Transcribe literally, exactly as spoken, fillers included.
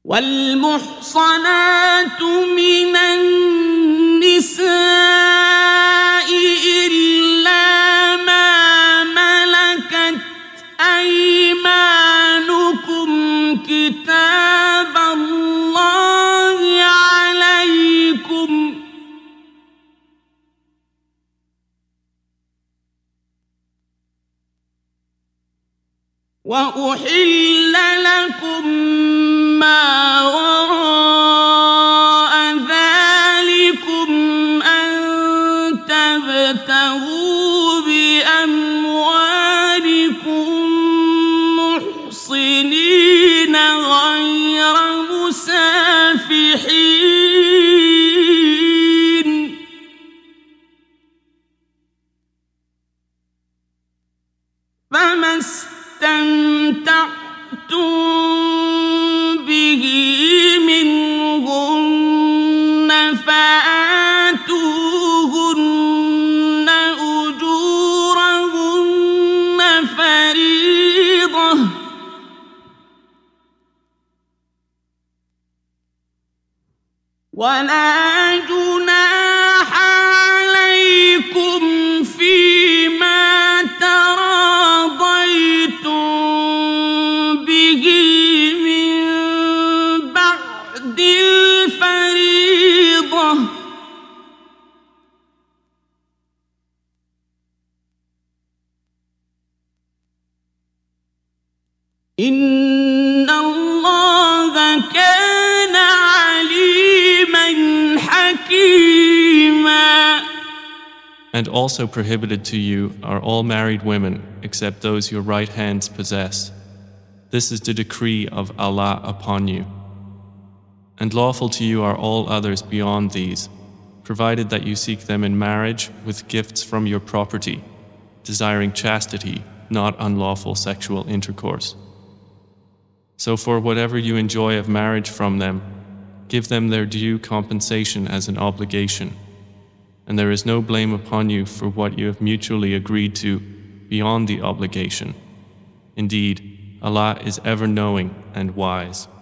والمحصنات من النساء إلا ما ملكت أيمانكم كتاب الله عليكم وأحل لكم ما وراء ذلكم أن تبتغوا بأموالكم محصنين غير مسافحين فما استمتعتم به منهن فآتوهن أجورهن فريضة ولا جناح عليكم فيما تراضيتم به من بعد الفريضة إن الله كان عليما حكيما. And also prohibited to you are all married women except those your right hands possess. This is the decree of Allah upon you. And lawful to you are all others beyond these, provided that you seek them in marriage with gifts from your property, desiring chastity, not unlawful sexual intercourse. So for whatever you enjoy of marriage from them, give them their due compensation as an obligation. And there is no blame upon you for what you have mutually agreed to beyond the obligation. Indeed, Allah is ever knowing and wise.